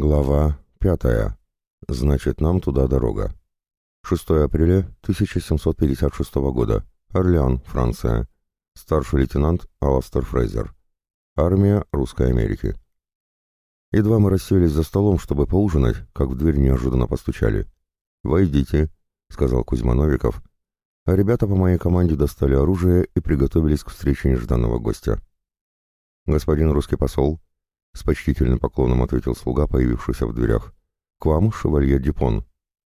Глава 5. Значит, нам туда дорога. 6 апреля 1756 года. Орлеан, Франция. Старший лейтенант Аластер Фрейзер. Армия Русской Америки. Едва мы расселись за столом, чтобы поужинать, как в дверь неожиданно постучали. «Войдите», — сказал Кузьма Новиков, а ребята по моей команде достали оружие и приготовились к встрече нежданного гостя. «Господин русский посол», — с почтительным поклоном ответил слуга, появившийся в дверях, — «к вам, шевалье Дюпон».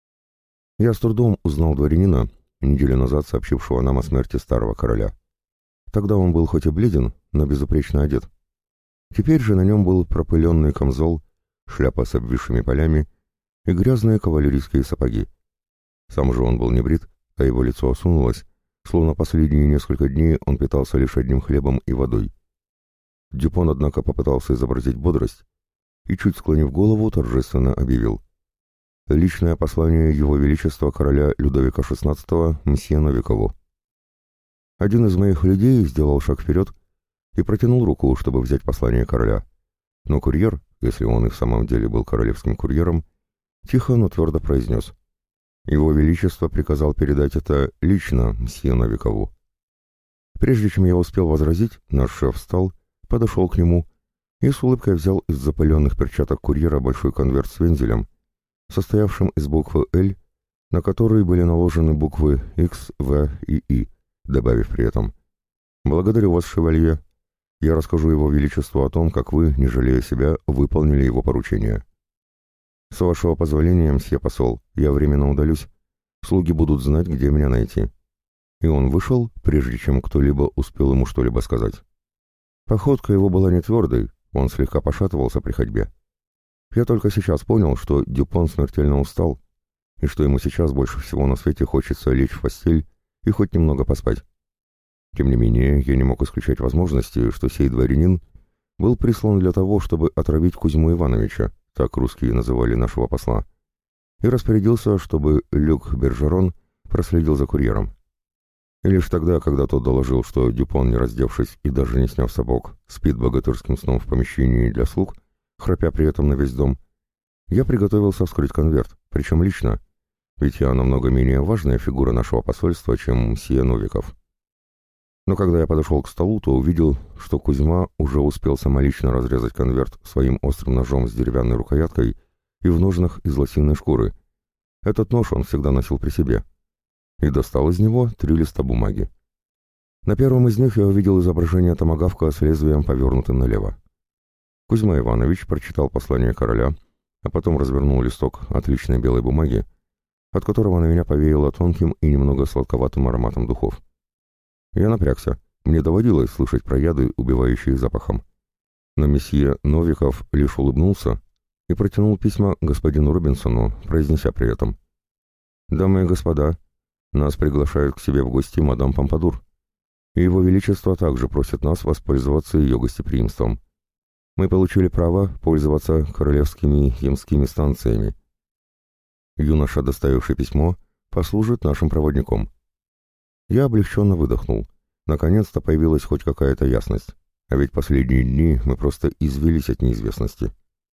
Я с трудом узнал дворянина, неделю назад сообщившего нам о смерти старого короля. Тогда он был хоть и бледен, но безупречно одет. Теперь же на нем был пропыленный камзол, шляпа с обвисшими полями и грязные кавалерийские сапоги. Сам же он был не брит, а его лицо осунулось, словно последние несколько дней он питался лишь одним хлебом и водой. Дюпон, однако, попытался изобразить бодрость и, чуть склонив голову, торжественно объявил: «Личное послание Его Величества короля Людовика XVI мсье Новикову». Один из моих людей сделал шаг вперед и протянул руку, чтобы взять послание короля. Но курьер, если он и в самом деле был королевским курьером, тихо, но твердо произнес: «Его Величество приказал передать это лично мсье Новикову». Прежде чем я успел возразить, наш шеф встал, подошел к нему и с улыбкой взял из запыленных перчаток курьера большой конверт с вензелем, состоявшим из буквы «Л», на который были наложены буквы «X», «В» и «И», добавив при этом: «Благодарю вас, шевалье. Я расскажу Его Величеству о том, как вы, не жалея себя, выполнили его поручение. С вашего позволения, мсье посол, я временно удалюсь. Слуги будут знать, где меня найти». И он вышел, прежде чем кто-либо успел ему что-либо сказать. Походка его была не твердой, он слегка пошатывался при ходьбе. Я только сейчас понял, что Дюпон смертельно устал, и что ему сейчас больше всего на свете хочется лечь в постель и хоть немного поспать. Тем не менее, я не мог исключать возможности, что сей дворянин был прислан для того, чтобы отравить Кузьму Ивановича, так русские называли нашего посла, и распорядился, чтобы Люк Бержерон проследил за курьером. И лишь тогда, когда тот доложил, что Дюпон, не раздевшись и даже не сняв сапог, спит богатырским сном в помещении для слуг, храпя при этом на весь дом, я приготовился вскрыть конверт, причем лично, ведь я намного менее важная фигура нашего посольства, чем мсье Новиков. Но когда я подошел к столу, то увидел, что Кузьма уже успел самолично разрезать конверт своим острым ножом с деревянной рукояткой и в ножнах из лосиной шкуры. Этот нож он всегда носил при себе. И достал из него 3 листа бумаги. На первом из них я увидел изображение томагавка с лезвием, повернутым налево. Кузьма Иванович прочитал послание короля, а потом развернул листок отличной белой бумаги, от которого на меня повеяло тонким и немного сладковатым ароматом духов. Я напрягся, мне доводилось слышать про яды, убивающие запахом. Но месье Новиков лишь улыбнулся и протянул письма господину Робинсону, произнеся при этом: «Дамы и господа, нас приглашают к себе в гости мадам Помпадур, и Его Величество также просит нас воспользоваться ее гостеприимством. Мы получили право пользоваться королевскими ямскими станциями. Юноша, доставивший письмо, послужит нашим проводником». Я облегченно выдохнул. Наконец-то появилась хоть какая-то ясность, а ведь последние дни мы просто извелись от неизвестности.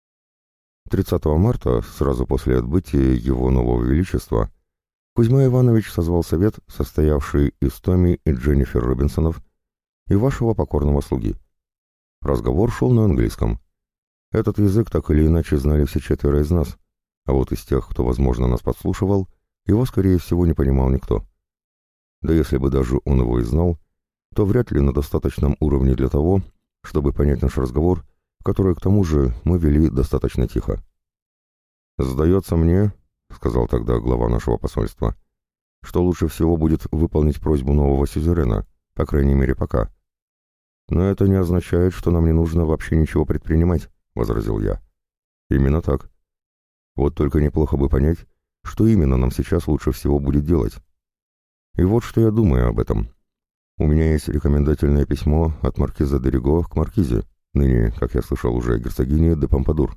30 марта, сразу после отбытия Его Нового Величества, Кузьма Иванович созвал совет, состоявший из Томми и Дженнифер Робинсонов и вашего покорного слуги. Разговор шел на английском. Этот язык так или иначе знали все 4 из нас, а вот из тех, кто, возможно, нас подслушивал, его, скорее всего, не понимал никто. Да если бы даже он его и знал, то вряд ли на достаточном уровне для того, чтобы понять наш разговор, который, к тому же, мы вели достаточно тихо. «Сдается мне, — сказал тогда глава нашего посольства, — что лучше всего будет выполнить просьбу нового сюзерена, по крайней мере пока. Но это не означает, что нам не нужно вообще ничего предпринимать, — возразил я. Именно так. Вот только неплохо бы понять, что именно нам сейчас лучше всего будет делать. И вот что я думаю об этом. У меня есть рекомендательное письмо от маркиза де Риго к маркизе, ныне, как я слышал уже, герцогине де Помпадур.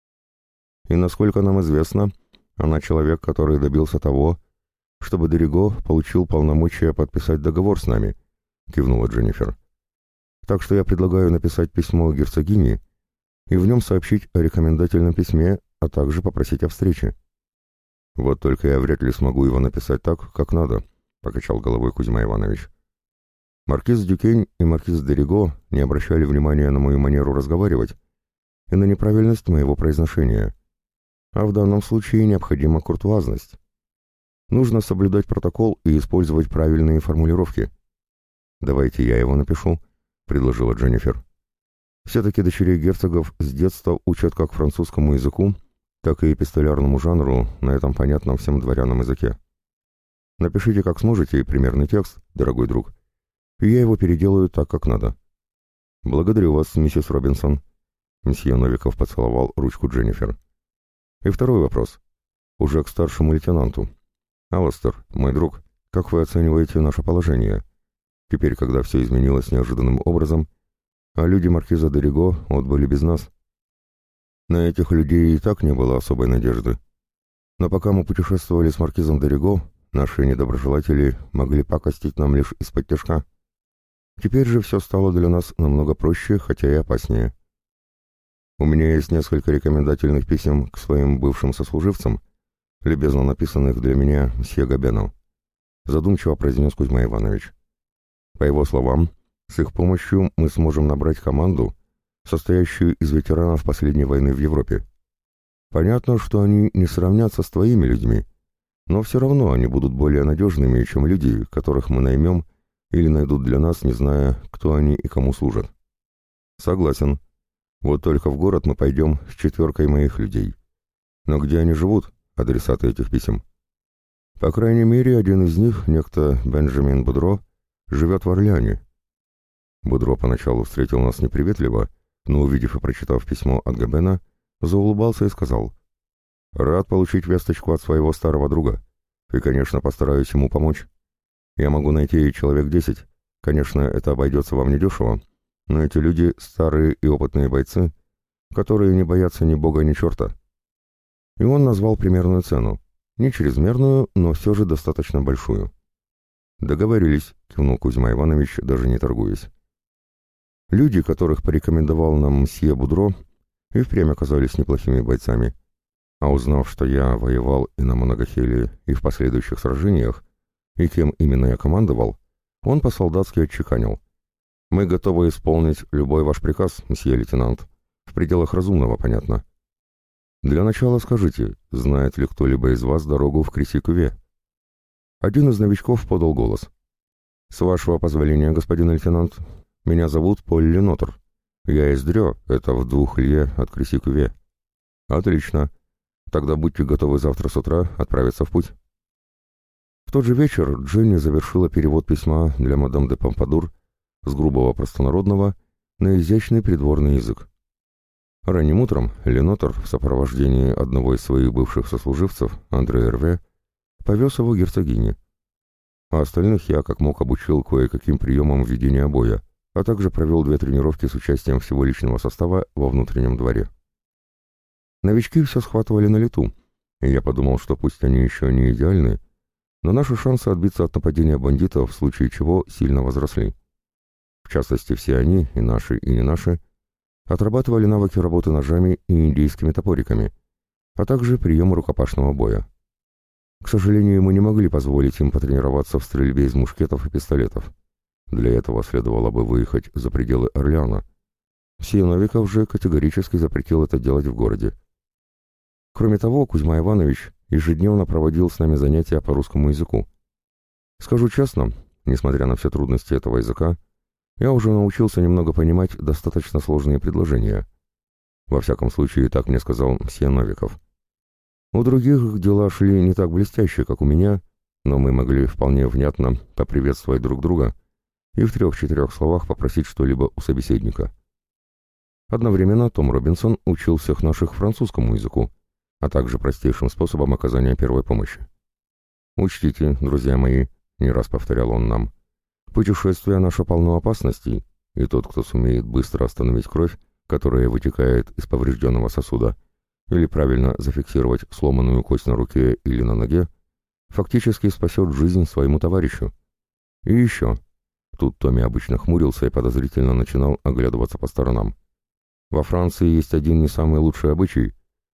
И насколько нам известно, она человек, который добился того, чтобы де Риго получил полномочия подписать договор с нами, кивнула Дженнифер. Так что я предлагаю написать письмо герцогине и в нем сообщить о рекомендательном письме а также попросить о встрече. Вот только я вряд ли смогу его написать так, как надо, покачал головой Кузьма Иванович. Маркиз Дюкень и маркиз де Риго не обращали внимания на мою манеру разговаривать и на неправильность моего произношения. А в данном случае необходима куртуазность. Нужно соблюдать протокол и использовать правильные формулировки. «Давайте я его напишу», — предложила Дженнифер. «Все-таки дочерей герцогов с детства учат как французскому языку, так и эпистолярному жанру на этом понятном всем дворянам языке. Напишите как сможете примерный текст, дорогой друг, и я его переделаю так, как надо». «Благодарю вас, миссис Робинсон», — мсье Новиков поцеловал ручку Дженнифер. «И второй вопрос. Уже к старшему лейтенанту. Аластер, мой друг, как вы оцениваете наше положение? Теперь, когда все изменилось неожиданным образом, а люди маркиза де Риго отбыли без нас. На этих людей и так не было особой надежды. Но пока мы путешествовали с маркизом де Риго, наши недоброжелатели могли пакостить нам лишь из-под тяжка. Теперь же все стало для нас намного проще, хотя и опаснее. У меня есть несколько рекомендательных писем к своим бывшим сослуживцам, любезно написанных для меня мсье Габеном, задумчиво произнес Кузьма Иванович. По его словам, с их помощью мы сможем набрать команду, состоящую из ветеранов последней войны в Европе. Понятно, что они не сравнятся с твоими людьми, но все равно они будут более надежными, чем люди, которых мы наймем или найдут для нас, не зная, кто они и кому служат. Согласен. Вот только в город мы пойдем с 4 моих людей. Но где они живут, адресаты этих писем? По крайней мере, один из них, некто Бенджамин Будро, живет в Орлеане. Будро поначалу встретил нас неприветливо, но, увидев и прочитав письмо от Габена, заулыбался и сказал: «Рад получить весточку от своего старого друга, и, конечно, постараюсь ему помочь. Я могу найти человек 10. Конечно, это обойдется вам недешево, но эти люди — старые и опытные бойцы, которые не боятся ни бога, ни черта». И он назвал примерную цену, не чрезмерную, но все же достаточно большую. «Договорились», — кивнул Кузьма Иванович, даже не торгуясь. Люди, которых порекомендовал нам мсье Будро, и впрямь оказались неплохими бойцами, а узнав, что я воевал и на Моногахеле, и в последующих сражениях, и кем именно я командовал, он по-солдатски отчеканил: «Мы готовы исполнить любой ваш приказ, мсье лейтенант, в пределах разумного, понятно. Для начала скажите, знает ли кто-либо из вас дорогу в Креси-Кюве?» Один из новичков подал голос. «С вашего позволения, господин лейтенант, меня зовут Поль Ленотр. Я из Дрё, это в 2 лье от Креси-Кюве». «Отлично. Тогда будьте готовы завтра с утра отправиться в путь». В тот же вечер Дженни завершила перевод письма для мадам де Помпадур с грубого простонародного на изящный придворный язык. Ранним утром Ленотр в сопровождении одного из своих бывших сослуживцев, Андре Эрве, повез его герцогине. А остальных я как мог обучил кое-каким приемам ведения боя, а также провел 2 тренировки с участием всего личного состава во внутреннем дворе. Новички все схватывали на лету, и я подумал, что пусть они еще не идеальны, но наши шансы отбиться от нападения бандитов в случае чего сильно возросли. В частности, все они, и наши, и не наши, отрабатывали навыки работы ножами и индейскими топориками, а также приемы рукопашного боя. К сожалению, мы не могли позволить им потренироваться в стрельбе из мушкетов и пистолетов. Для этого следовало бы выехать за пределы Орлеана. Мсье Новиков же категорически запретил это делать в городе. Кроме того, Кузьма Иванович ежедневно проводил с нами занятия по русскому языку. Скажу честно, несмотря на все трудности этого языка, я уже научился немного понимать достаточно сложные предложения. Во всяком случае, так мне сказал мсье Новиков. У других дела шли не так блестяще, как у меня, но мы могли вполне внятно поприветствовать друг друга и в 3-4 словах попросить что-либо у собеседника. Одновременно Том Робинсон учил всех наших французскому языку, а также простейшим способом оказания первой помощи. «Учтите, друзья мои», — не раз повторял он нам, — «путешествие наше полно опасностей, и тот, кто сумеет быстро остановить кровь, которая вытекает из поврежденного сосуда, или правильно зафиксировать сломанную кость на руке или на ноге, фактически спасет жизнь своему товарищу. И еще». Тут Томми обычно хмурился и подозрительно начинал оглядываться по сторонам. «Во Франции есть один не самый лучший обычай,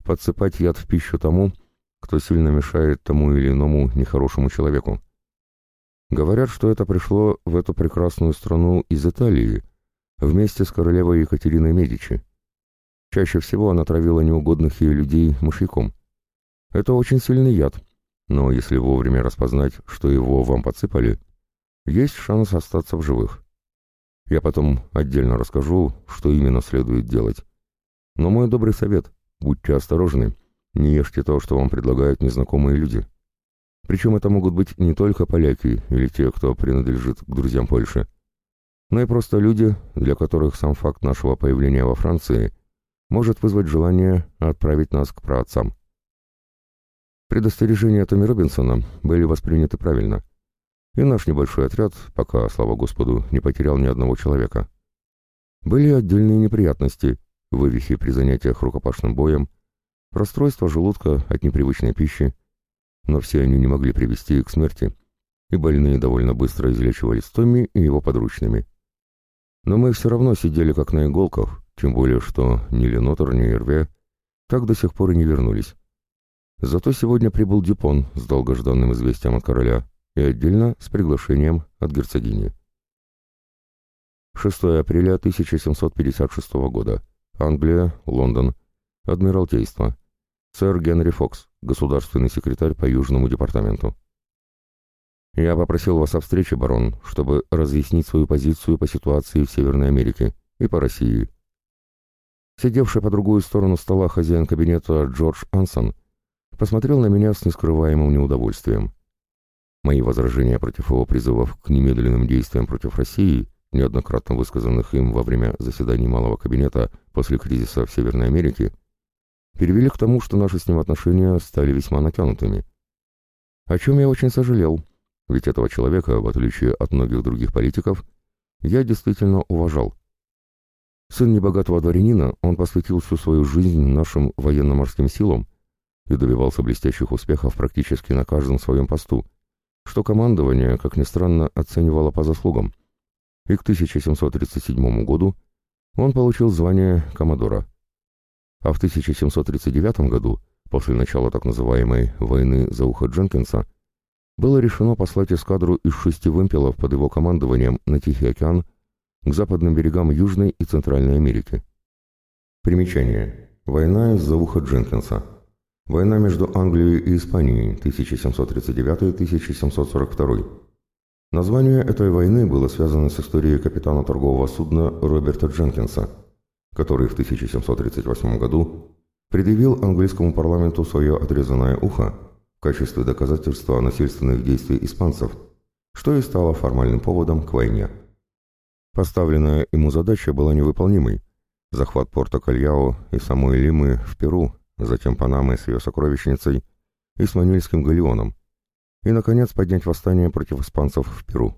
подсыпать яд в пищу тому, кто сильно мешает тому или иному нехорошему человеку. Говорят, что это пришло в эту прекрасную страну из Италии, вместе с королевой Екатериной Медичи. Чаще всего она травила неугодных ей людей мышьяком. Это очень сильный яд, но если вовремя распознать, что его вам подсыпали, есть шанс остаться в живых. Я потом отдельно расскажу, что именно следует делать. Но мой добрый совет — будьте осторожны, не ешьте то, что вам предлагают незнакомые люди. Причем это могут быть не только поляки или те, кто принадлежит к друзьям Польши, но и просто люди, для которых сам факт нашего появления во Франции может вызвать желание отправить нас к праотцам. Предостережения Томми Робинсона были восприняты правильно, и наш небольшой отряд, пока, слава Господу, не потерял ни одного человека. Были отдельные неприятности, вывихи при занятиях рукопашным боем, расстройство желудка от непривычной пищи, но все они не могли привести к смерти, и больные довольно быстро излечивались Томми и его подручными. Но мы все равно сидели как на иголках, тем более что ни Ленотер, ни Эрве так до сих пор и не вернулись. Зато сегодня прибыл Дюпон с долгожданным известием от короля и отдельно с приглашением от герцогини. 6 апреля 1756 года. Англия, Лондон. Адмиралтейство. Сэр Генри Фокс, государственный секретарь по Южному департаменту. Я попросил вас о встрече, барон, чтобы разъяснить свою позицию по ситуации в Северной Америке и по России. Сидевший по другую сторону стола хозяин кабинета Джордж Ансон посмотрел на меня с нескрываемым неудовольствием. Мои возражения против его призывов к немедленным действиям против России, неоднократно высказанных им во время заседаний Малого кабинета после кризиса в Северной Америке, перевели к тому, что наши с ним отношения стали весьма натянутыми. О чем я очень сожалел, ведь этого человека, в отличие от многих других политиков, я действительно уважал. Сын небогатого дворянина, он посвятил всю свою жизнь нашим военно-морским силам и добивался блестящих успехов практически на каждом своем посту, что командование, как ни странно, оценивало по заслугам, и к 1737 году он получил звание коммодора. А в 1739 году, после начала так называемой «войны за ухо Дженкинса», было решено послать эскадру из 6 вымпелов под его командованием на Тихий океан к западным берегам Южной и Центральной Америки. Примечание. Война из-за уха Дженкинса. Война между Англией и Испанией 1739-1742. Название этой войны было связано с историей капитана торгового судна Роберта Дженкинса, который в 1738 году предъявил английскому парламенту свое отрезанное ухо в качестве доказательства насильственных действий испанцев, что и стало формальным поводом к войне. Поставленная ему задача была невыполнимой – захват порта Кальяо и самой Лимы в Перу, затем Панамы с ее сокровищницей и с Манильским галеоном, и, наконец, поднять восстание против испанцев в Перу.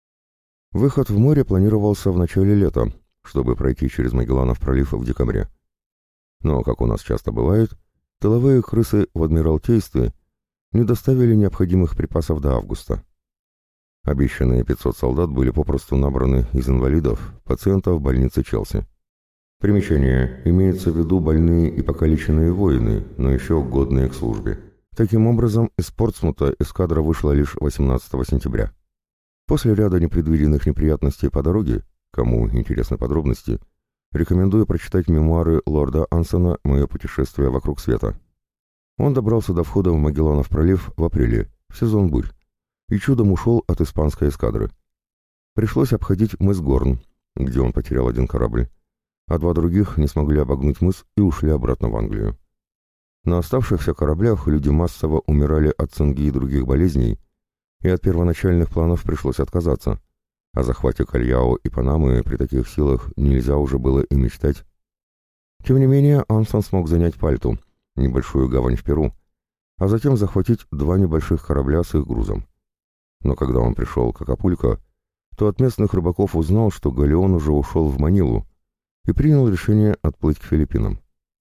Выход в море планировался в начале лета, чтобы пройти через Магелланов пролив в декабре. Но, как у нас часто бывает, тыловые крысы в Адмиралтействе не доставили необходимых припасов до августа. Обещанные 500 солдат были попросту набраны из инвалидов, пациентов больницы Челси. Примечание. Имеется в виду больные и покалеченные воины, но еще годные к службе. Таким образом, из Портсмута эскадра вышла лишь 18 сентября. После ряда непредвиденных неприятностей по дороге, кому интересны подробности, рекомендую прочитать мемуары лорда Ансона «Мое путешествие вокруг света». Он добрался до входа в Магелланов пролив в апреле, в сезон бурь, и чудом ушел от испанской эскадры. Пришлось обходить мыс Горн, где он потерял один корабль, а 2 других не смогли обогнуть мыс и ушли обратно в Англию. На оставшихся кораблях люди массово умирали от цинги и других болезней, и от первоначальных планов пришлось отказаться. О захвате Кальяо и Панамы при таких силах нельзя уже было и мечтать. Тем не менее, Ансон смог занять Пальту, небольшую гавань в Перу, а затем захватить 2 небольших корабля с их грузом. Но когда он пришел к Акапулько, то от местных рыбаков узнал, что галеон уже ушел в Манилу, и принял решение отплыть к Филиппинам.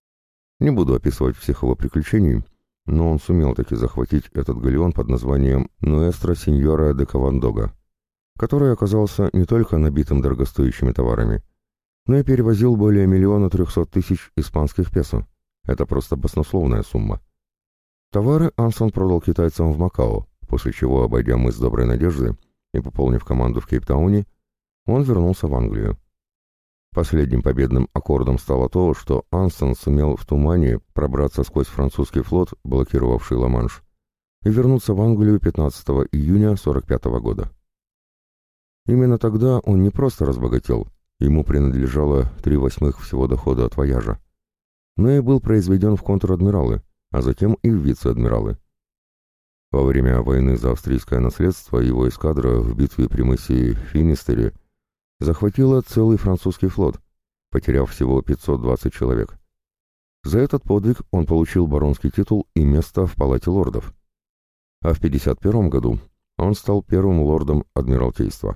Не буду описывать всех его приключений, но он сумел таки захватить этот галеон под названием «Нуэстро Синьора де Кавандога», который оказался не только набитым дорогостоящими товарами, но и перевозил более 1 300 000 испанских песо, Это просто баснословная сумма. Товары Ансон продал китайцам в Макао, после чего, обойдя мыс Доброй Надежды и пополнив команду в Кейптауне, он вернулся в Англию. Последним победным аккордом стало то, что Ансон сумел в тумане пробраться сквозь французский флот, блокировавший Ла-Манш, и вернуться в Англию 15 июня 1945 года. Именно тогда он не просто разбогател, ему принадлежало 3/8 всего дохода от вояжа, но и был произведен в контр-адмиралы, а затем и в вице-адмиралы. Во время войны за австрийское наследство его эскадра в битве при мысе Финистере захватила целый французский флот, потеряв всего 520 человек. За этот подвиг он получил баронский титул и место в Палате лордов. А в 1951 году он стал первым лордом Адмиралтейства.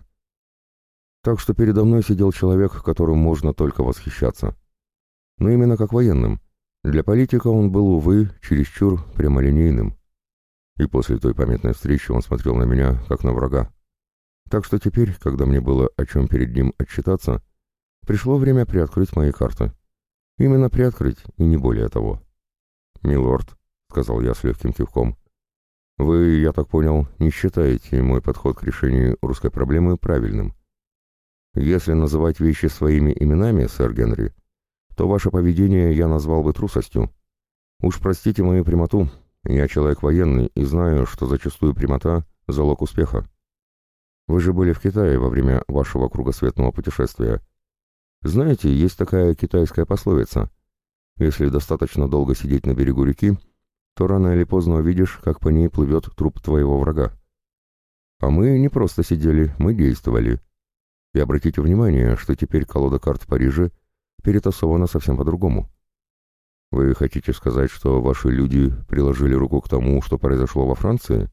Так что передо мной сидел человек, которым можно только восхищаться. Но именно как военным. Для политика он был, увы, чересчур прямолинейным. И после той памятной встречи он смотрел на меня, как на врага. Так что теперь, когда мне было о чем перед ним отчитаться, пришло время приоткрыть мои карты. Именно приоткрыть, и не более того. «Милорд», — сказал я с легким кивком, — «вы, я так понял, не считаете мой подход к решению русской проблемы правильным. Если называть вещи своими именами, сэр Генри, то ваше поведение я назвал бы трусостью. Уж простите мою прямоту, я человек военный и знаю, что зачастую прямота — залог успеха. Вы же были в Китае во время вашего кругосветного путешествия. Знаете, есть такая китайская пословица: если достаточно долго сидеть на берегу реки, то рано или поздно увидишь, как по ней плывет труп твоего врага. А мы не просто сидели, мы действовали. И обратите внимание, что теперь колода карт в Париже перетасована совсем по-другому. Вы хотите сказать, что ваши люди приложили руку к тому, что произошло во Франции?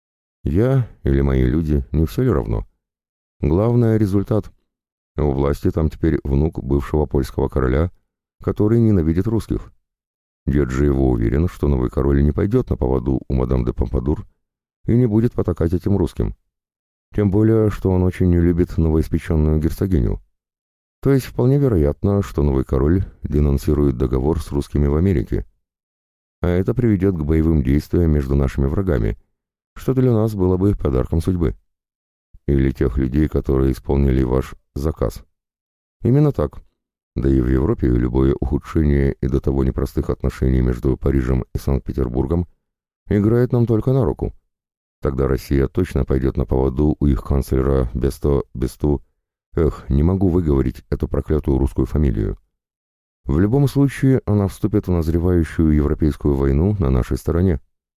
Я или мои люди, не все ли равно? Главное — результат. У власти там теперь внук бывшего польского короля, который ненавидит русских. Дед же его уверен, что новый король не пойдет на поводу у мадам де Помпадур и не будет потакать этим русским. Тем более, что он очень не любит новоиспеченную герцогиню. То есть вполне вероятно, что новый король денонсирует договор с русскими в Америке. А это приведет к боевым действиям между нашими врагами, что для нас было бы подарком судьбы. Или тех людей, которые исполнили ваш заказ. Именно так. Да и в Европе любое ухудшение и до того непростых отношений между Парижем и Санкт-Петербургом играет нам только на руку. Тогда Россия точно пойдет на поводу у их канцлера Бесту. Не могу выговорить эту проклятую русскую фамилию. В любом случае, она вступит в назревающую европейскую войну на нашей стороне.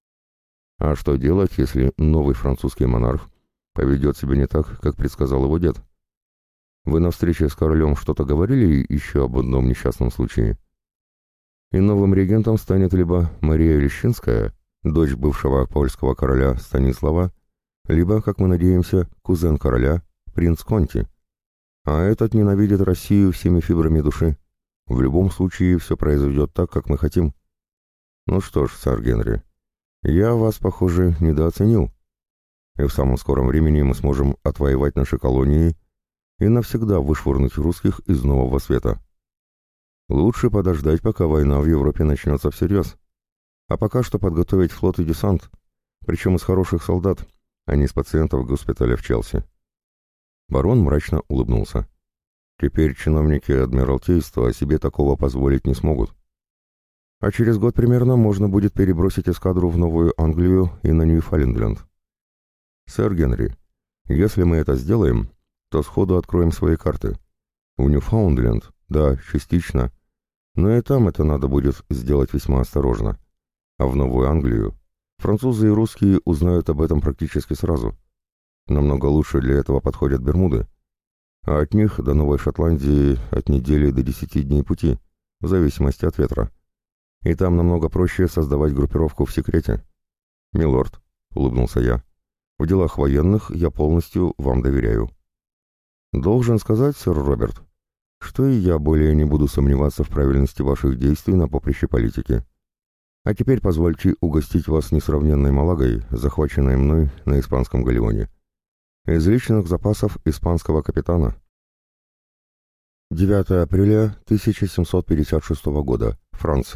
А что делать, если новый французский монарх поведет себя не так, как предсказал его дед? Вы на встрече с королем что-то говорили еще об одном несчастном случае? И новым регентом станет либо Мария Лещинская, дочь бывшего польского короля Станислава, либо, как мы надеемся, кузен короля, принц Конти. А этот ненавидит Россию всеми фибрами души. В любом случае все произойдет так, как мы хотим. Ну что ж, сэр Генри, я вас, похоже, недооценил. И в самом скором времени мы сможем отвоевать наши колонии и навсегда вышвырнуть русских из Нового Света. Лучше подождать, пока война в Европе начнется всерьез. А пока что подготовить флот и десант, причем из хороших солдат, а не из пациентов госпиталя в Челси. Барон мрачно улыбнулся. Теперь чиновники Адмиралтейства себе такого позволить не смогут. А через год примерно можно будет перебросить эскадру в Новую Англию и на Ньюфаундленд. Сэр Генри, если мы это сделаем, то сходу откроем свои карты. В Ньюфаундленд, да, частично, но и там это надо будет сделать весьма осторожно. А в Новую Англию французы и русские узнают об этом практически сразу. Намного лучше для этого подходят Бермуды. А от них до Новой Шотландии от недели до 10 дней пути, в зависимости от ветра. И там намного проще создавать группировку в секрете. «Милорд», — улыбнулся я, — «в делах военных я полностью вам доверяю». «Должен сказать, сэр Роберт, что и я более не буду сомневаться в правильности ваших действий на поприще политики. А теперь позвольте угостить вас несравненной малагой, захваченной мной на испанском галеоне. Из личных запасов испанского капитана». 9 апреля 1756 года. Франция.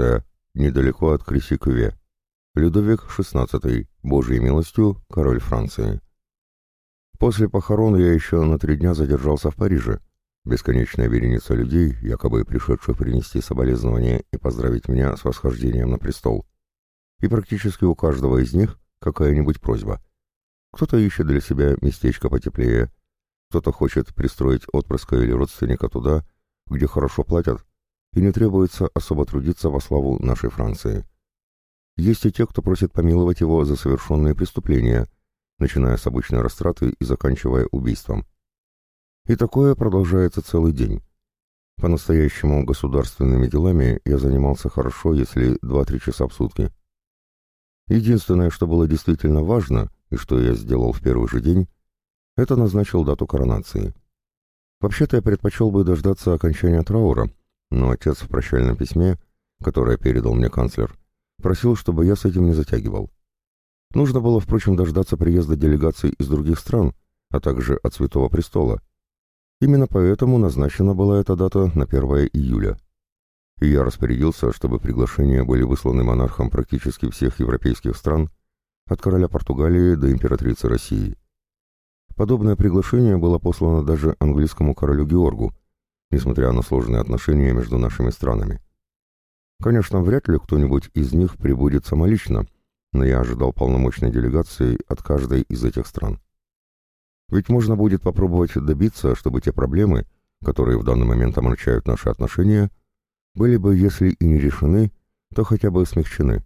недалеко от Креси-Кюве. Людовик XVI, Божьей милостью, король Франции. После похорон я еще на 3 дня задержался в Париже. Бесконечная вереница людей, якобы пришедших принести соболезнования и поздравить меня с восхождением на престол. И практически у каждого из них какая-нибудь просьба. Кто-то ищет для себя местечко потеплее, кто-то хочет пристроить отпрыска или родственника туда, где хорошо платят, и не требуется особо трудиться во славу нашей Франции. Есть и те, кто просит помиловать его за совершенные преступления, начиная с обычной растраты и заканчивая убийством. И такое продолжается целый день. По-настоящему государственными делами я занимался хорошо, если 2-3 часа в сутки. Единственное, что было действительно важно, и что я сделал в первый же день, это назначил дату коронации. Вообще-то я предпочел бы дождаться окончания траура, но отец в прощальном письме, которое передал мне канцлер, просил, чтобы я с этим не затягивал. Нужно было, впрочем, дождаться приезда делегаций из других стран, а также от Святого Престола. Именно поэтому назначена была эта дата на 1 июля. И я распорядился, чтобы приглашения были высланы монархам практически всех европейских стран, от короля Португалии до императрицы России. Подобное приглашение было послано даже английскому королю Георгу, несмотря на сложные отношения между нашими странами. Конечно, вряд ли кто-нибудь из них прибудет самолично, но я ожидал полномочной делегации от каждой из этих стран. Ведь можно будет попробовать добиться, чтобы те проблемы, которые в данный момент омрачают наши отношения, были бы, если и не решены, то хотя бы смягчены.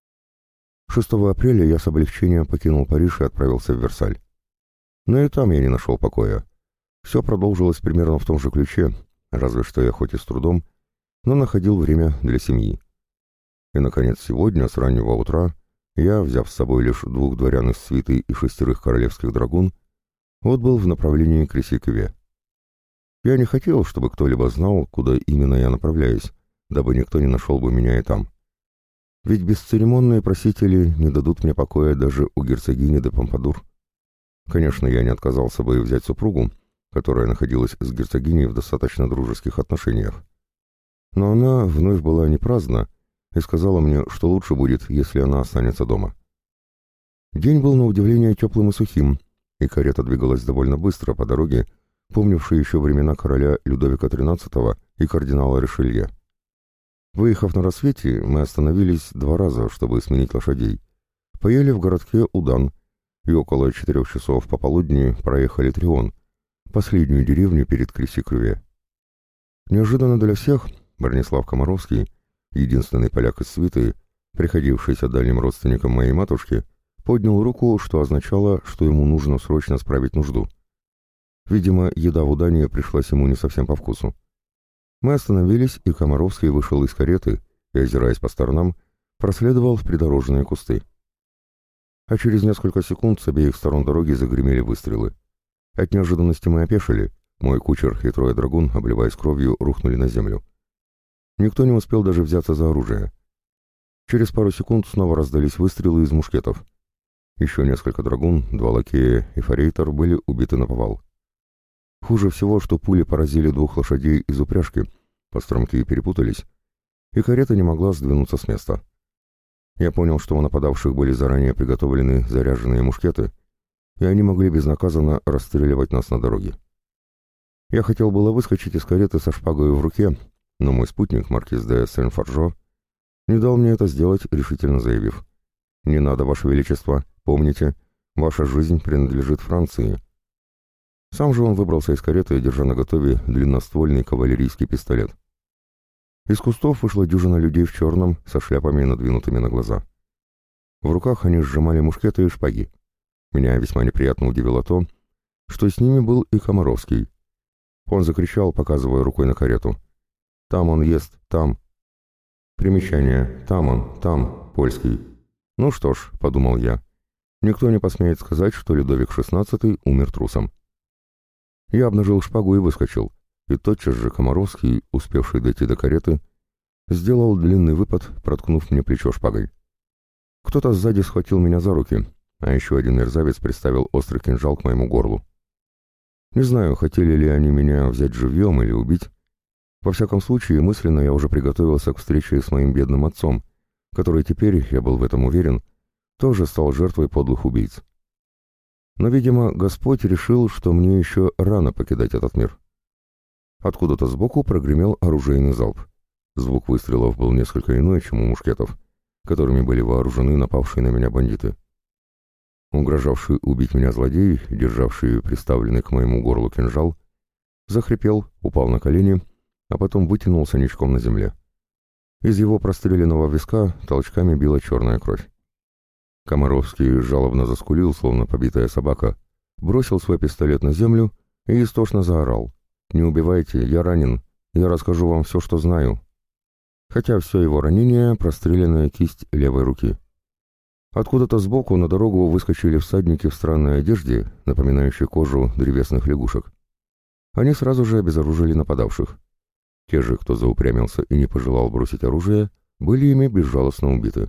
6 апреля я с облегчением покинул Париж и отправился в Версаль. Но и там я не нашел покоя. Все продолжилось примерно в том же ключе, разве что я хоть и с трудом, но находил время для семьи. И, наконец, сегодня, с раннего утра, я, взяв с собой лишь 2 дворян из свиты и 6 королевских драгун, отбыл в направлении Креси-Кюве. Я не хотел, чтобы кто-либо знал, куда именно я направляюсь, дабы никто не нашел бы меня и там. Ведь бесцеремонные просители не дадут мне покоя даже у герцогини де Помпадур. Конечно, я не отказался бы взять супругу, которая находилась с герцогиней в достаточно дружеских отношениях. Но она вновь была не праздна и сказала мне, что лучше будет, если она останется дома. День был на удивление теплым и сухим, и карета двигалась довольно быстро по дороге, помнившей еще времена короля Людовика XIII и кардинала Ришелье. Выехав на рассвете, мы остановились 2 раза, чтобы сменить лошадей. Поели в городке Удан, и около 4 часов пополудни проехали Трион, последнюю деревню перед Креси-Кюве. Неожиданно для всех Бронислав Комаровский, единственный поляк из свиты, приходившийся дальним родственником моей матушки, поднял руку, что означало, что ему нужно срочно справить нужду. Видимо, еда в Удане пришлась ему не совсем по вкусу. Мы остановились, и Комаровский вышел из кареты и, озираясь по сторонам, проследовал в придорожные кусты. А через несколько секунд с обеих сторон дороги загремели выстрелы. От неожиданности мы опешили, мой кучер и 3 драгун, обливаясь кровью, рухнули на землю. Никто не успел даже взяться за оружие. Через пару секунд снова раздались выстрелы из мушкетов. Еще несколько драгун, 2 лакея и форейтор были убиты наповал. Хуже всего, что пули поразили 2 лошадей из упряжки, подстромки перепутались, и карета не могла сдвинуться с места. Я понял, что у нападавших были заранее приготовлены заряженные мушкеты, и они могли безнаказанно расстреливать нас на дороге. Я хотел было выскочить из кареты со шпагой в руке, но мой спутник, маркиз де Сен-Фаржо, не дал мне это сделать, решительно заявив: «Не надо, Ваше Величество, помните, ваша жизнь принадлежит Франции». Сам же он выбрался из кареты, держа наготове длинноствольный кавалерийский пистолет. Из кустов вышла дюжина людей в черном, со шляпами, надвинутыми на глаза. В руках они сжимали мушкеты и шпаги. Меня весьма неприятно удивило то, что с ними был и Комаровский. Он закричал, показывая рукой на карету: «Там он ест, там!» Примечание: «Там он, там, польский». «Ну что ж», — подумал я, — «никто не посмеет сказать, что Людовик XVI умер трусом». Я обнажил шпагу и выскочил, и тотчас же Комаровский, успевший дойти до кареты, сделал длинный выпад, проткнув мне плечо шпагой. Кто-то сзади схватил меня за руки, а еще один мерзавец приставил острый кинжал к моему горлу. Не знаю, хотели ли они меня взять живьем или убить. Во всяком случае, мысленно я уже приготовился к встрече с моим бедным отцом, который теперь, я был в этом уверен, тоже стал жертвой подлых убийц. Но, видимо, Господь решил, что мне еще рано покидать этот мир. Откуда-то сбоку прогремел оружейный залп. Звук выстрелов был несколько иной, чем у мушкетов, которыми были вооружены напавшие на меня бандиты. Угрожавший убить меня злодей, державший приставленный к моему горлу кинжал, захрипел, упал на колени, а потом вытянулся ничком на земле. Из его простреленного виска толчками била черная кровь. Комаровский жалобно заскулил, словно побитая собака, бросил свой пистолет на землю и истошно заорал: «Не убивайте, я ранен, я расскажу вам все, что знаю». Хотя все его ранение — простреленная кисть левой руки. Откуда-то сбоку на дорогу выскочили всадники в странной одежде, напоминающей кожу древесных лягушек. Они сразу же обезоружили нападавших. Те же, кто заупрямился и не пожелал бросить оружие, были ими безжалостно убиты.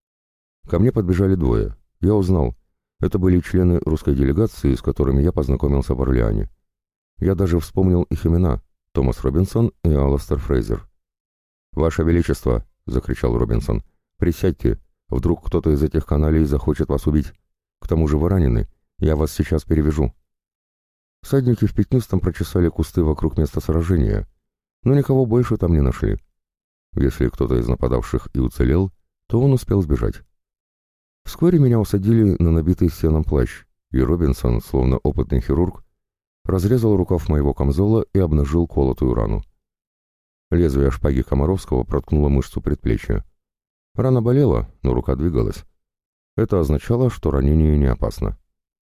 Ко мне подбежали двое. Я узнал. Это были члены русской делегации, с которыми я познакомился в Орлеане. Я даже вспомнил их имена — Томас Робинсон и Аластер Фрейзер. «Ваше Величество!» — закричал Робинсон. «Присядьте! Вдруг кто-то из этих каналей захочет вас убить. К тому же вы ранены. Я вас сейчас перевяжу». Всадники в пятнистом прочесали кусты вокруг места сражения, но никого больше там не нашли. Если кто-то из нападавших и уцелел, то он успел сбежать. Вскоре меня усадили на набитый сеном плащ, и Робинсон, словно опытный хирург, разрезал рукав моего камзола и обнажил колотую рану. Лезвие шпаги Комаровского проткнуло мышцу предплечья. Рана болела, но рука двигалась. Это означало, что ранение не опасно.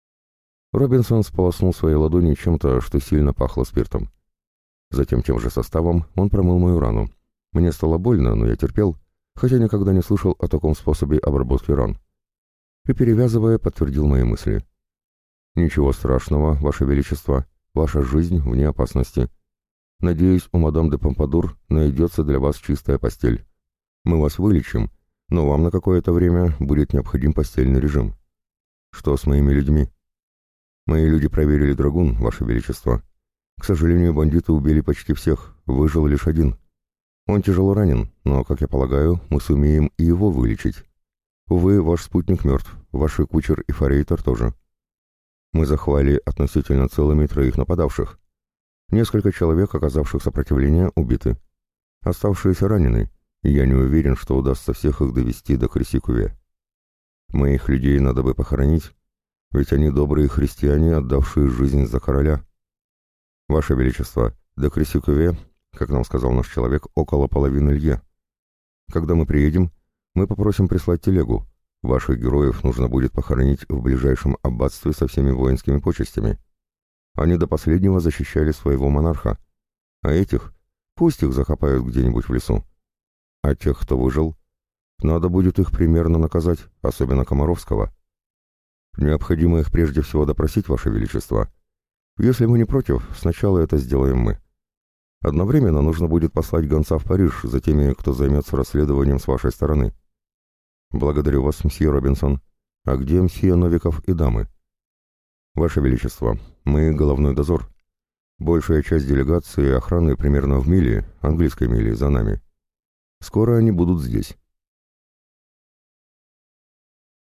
Робинсон сполоснул свои ладони чем-то, что сильно пахло спиртом. Затем тем же составом он промыл мою рану. Мне стало больно, но я терпел, хотя никогда не слышал о таком способе обработки ран. И, перевязывая, подтвердил мои мысли. «Ничего страшного, Ваше Величество, ваша жизнь вне опасности. Надеюсь, у мадам де Помпадур найдется для вас чистая постель. Мы вас вылечим, но вам на какое-то время будет необходим постельный режим. Что с моими людьми?» «Мои люди проверили драгун, Ваше Величество. К сожалению, бандиты убили почти всех, выжил лишь один. Он тяжело ранен, но, как я полагаю, мы сумеем и его вылечить. Увы, ваш спутник мертв, ваши кучер и форейтор тоже. Мы захвали относительно целыми 3 нападавших. Несколько человек, оказавших сопротивление, убиты. Оставшиеся ранены, и я не уверен, что удастся всех их довести до Кресикуве. Моих людей надо бы похоронить, ведь они добрые христиане, отдавшие жизнь за короля. Ваше Величество, до Кресикуве, как нам сказал наш человек, около половины лье. Когда мы приедем, мы попросим прислать телегу. Ваших героев нужно будет похоронить в ближайшем аббатстве со всеми воинскими почестями. Они до последнего защищали своего монарха, а этих, пусть их закопают где-нибудь в лесу. А тех, кто выжил, надо будет их примерно наказать, особенно Комаровского. Необходимо их прежде всего допросить, Ваше Величество. Если вы не против, сначала это сделаем мы. Одновременно нужно будет послать гонца в Париж за теми, кто займется расследованием с вашей стороны. Благодарю вас, мсье Робинсон. А где мсье Новиков и дамы? Ваше Величество, мы головной дозор. Большая часть делегации и охраны примерно в миле, английской миле, за нами. Скоро они будут здесь.